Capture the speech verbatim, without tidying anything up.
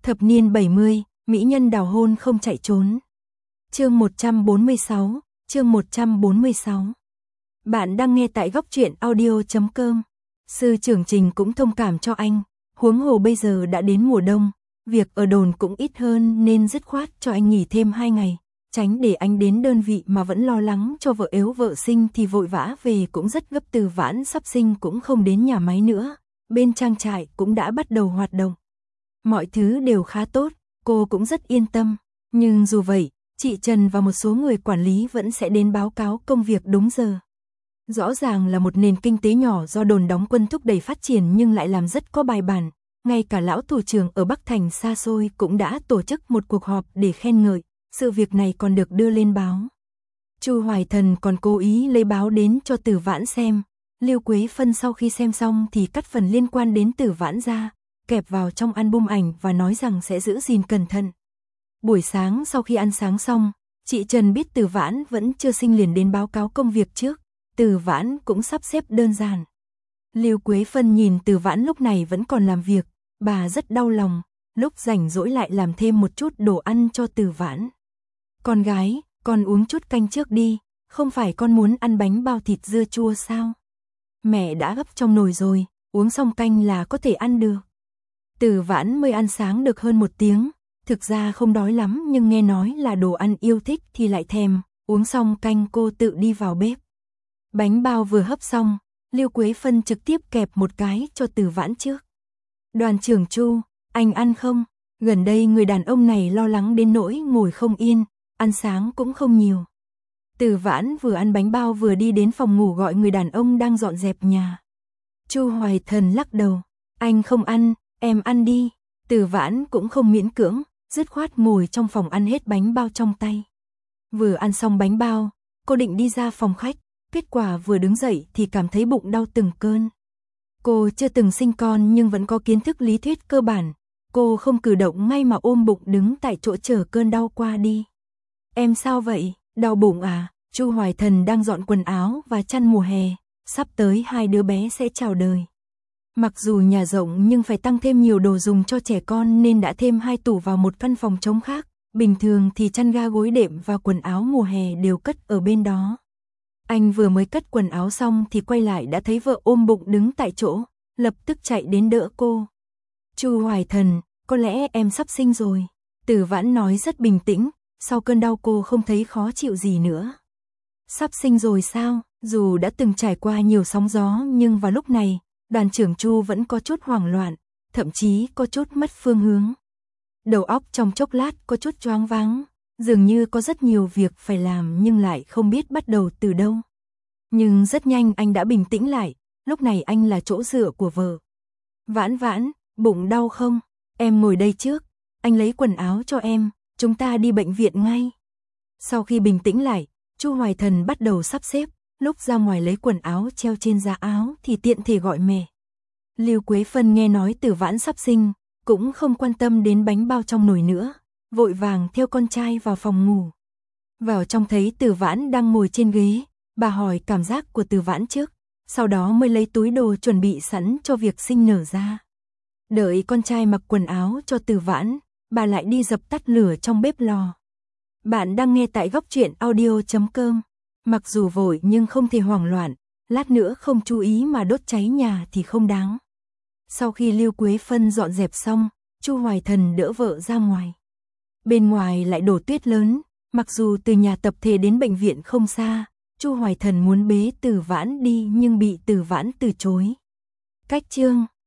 Thập niên bảy mươi, mỹ nhân đào hôn không chạy trốn. Chương một trăm bốn mươi sáu, chương một trăm bốn mươi sáu. Bạn đang nghe tại góc truyện audio chấm com. Sư trưởng Trình cũng thông cảm cho anh, huống hồ bây giờ đã đến mùa đông, việc ở đồn cũng ít hơn nên dứt khoát cho anh nghỉ thêm hai ngày, tránh để anh đến đơn vị mà vẫn lo lắng cho vợ ếu vợ sinh thì vội vã về cũng rất gấp. Từ Vãn sắp sinh cũng không đến nhà máy nữa, bên trang trại cũng đã bắt đầu hoạt động. Mọi thứ đều khá tốt, cô cũng rất yên tâm, nhưng dù vậy, chị Trần và một số người quản lý vẫn sẽ đến báo cáo công việc đúng giờ. Rõ ràng là một nền kinh tế nhỏ do đồn đóng quân thúc đẩy phát triển nhưng lại làm rất có bài bản, ngay cả lão thủ trưởng ở Bắc Thành xa xôi cũng đã tổ chức một cuộc họp để khen ngợi, sự việc này còn được đưa lên báo. Chu Hoài Thần còn cố ý lấy báo đến cho Từ Vãn xem, Lưu Quế Phân sau khi xem xong thì cắt phần liên quan đến Từ Vãn ra, kẹp vào trong album ảnh và nói rằng sẽ giữ gìn cẩn thận. Buổi sáng sau khi ăn sáng xong, chị Trần biết Từ Vãn vẫn chưa sinh liền đến báo cáo công việc trước, Từ Vãn cũng sắp xếp đơn giản. Lưu Quế Phân nhìn Từ Vãn lúc này vẫn còn làm việc, bà rất đau lòng, lúc rảnh rỗi lại làm thêm một chút đồ ăn cho Từ Vãn. Con gái, con uống chút canh trước đi, không phải con muốn ăn bánh bao thịt dưa chua sao? Mẹ đã gấp trong nồi rồi, uống xong canh là có thể ăn được. Từ Vãn mới ăn sáng được hơn một tiếng, thực ra không đói lắm nhưng nghe nói là đồ ăn yêu thích thì lại thèm, uống xong canh cô tự đi vào bếp. Bánh bao vừa hấp xong, Lưu Quế Phân trực tiếp kẹp một cái cho Từ Vãn trước. Đoàn trưởng Chu, anh ăn không? Gần đây người đàn ông này lo lắng đến nỗi ngồi không yên, ăn sáng cũng không nhiều. Từ Vãn vừa ăn bánh bao vừa đi đến phòng ngủ gọi người đàn ông đang dọn dẹp nhà. Chu Hoài Thần lắc đầu, anh không ăn, em ăn đi. Từ Vãn cũng không miễn cưỡng, dứt khoát ngồi trong phòng ăn hết bánh bao trong tay. Vừa ăn xong bánh bao, cô định đi ra phòng khách, kết quả vừa đứng dậy thì cảm thấy bụng đau từng cơn. Cô chưa từng sinh con nhưng vẫn có kiến thức lý thuyết cơ bản, cô không cử động ngay mà ôm bụng đứng tại chỗ chờ cơn đau qua đi. Em sao vậy, đau bụng à? Chu Hoài Thần đang dọn quần áo và chăn mùa hè, sắp tới hai đứa bé sẽ chào đời. Mặc dù nhà rộng nhưng phải tăng thêm nhiều đồ dùng cho trẻ con nên đã thêm hai tủ vào một căn phòng trống khác, bình thường thì chăn ga gối đệm và quần áo mùa hè đều cất ở bên đó. Anh vừa mới cất quần áo xong thì quay lại đã thấy vợ ôm bụng đứng tại chỗ, lập tức chạy đến đỡ cô. Chu Hoài Thần, có lẽ em sắp sinh rồi. Từ Vãn nói rất bình tĩnh, sau cơn đau cô không thấy khó chịu gì nữa. Sắp sinh rồi sao? Dù đã từng trải qua nhiều sóng gió nhưng vào lúc này, đoàn trưởng Chu vẫn có chút hoảng loạn, thậm chí có chút mất phương hướng. Đầu óc trong chốc lát có chút choáng váng, dường như có rất nhiều việc phải làm nhưng lại không biết bắt đầu từ đâu. Nhưng rất nhanh anh đã bình tĩnh lại, lúc này anh là chỗ dựa của vợ. Vãn Vãn, bụng đau không? Em ngồi đây trước, anh lấy quần áo cho em, chúng ta đi bệnh viện ngay. Sau khi bình tĩnh lại, Chu Hoài Thần bắt đầu sắp xếp, lúc ra ngoài lấy quần áo treo trên giá áo thì tiện thể gọi mẹ. Lưu Quế Phân nghe nói Từ Vãn sắp sinh, cũng không quan tâm đến bánh bao trong nồi nữa, vội vàng theo con trai vào phòng ngủ. Vào trong thấy Từ Vãn đang ngồi trên ghế, bà hỏi cảm giác của Từ Vãn trước, sau đó mới lấy túi đồ chuẩn bị sẵn cho việc sinh nở ra. Đợi con trai mặc quần áo cho Từ Vãn, bà lại đi dập tắt lửa trong bếp lò. Bạn đang nghe tại góc truyện audio chấm com. Mặc dù vội nhưng không thể hoảng loạn, lát nữa không chú ý mà đốt cháy nhà thì không đáng. Sau khi Lưu Quế Phân dọn dẹp xong, Chu Hoài Thần đỡ vợ ra ngoài. Bên ngoài lại đổ tuyết lớn, mặc dù từ nhà tập thể đến bệnh viện không xa, Chu Hoài Thần muốn bế Từ Vãn đi nhưng bị Từ Vãn từ chối. Cách chương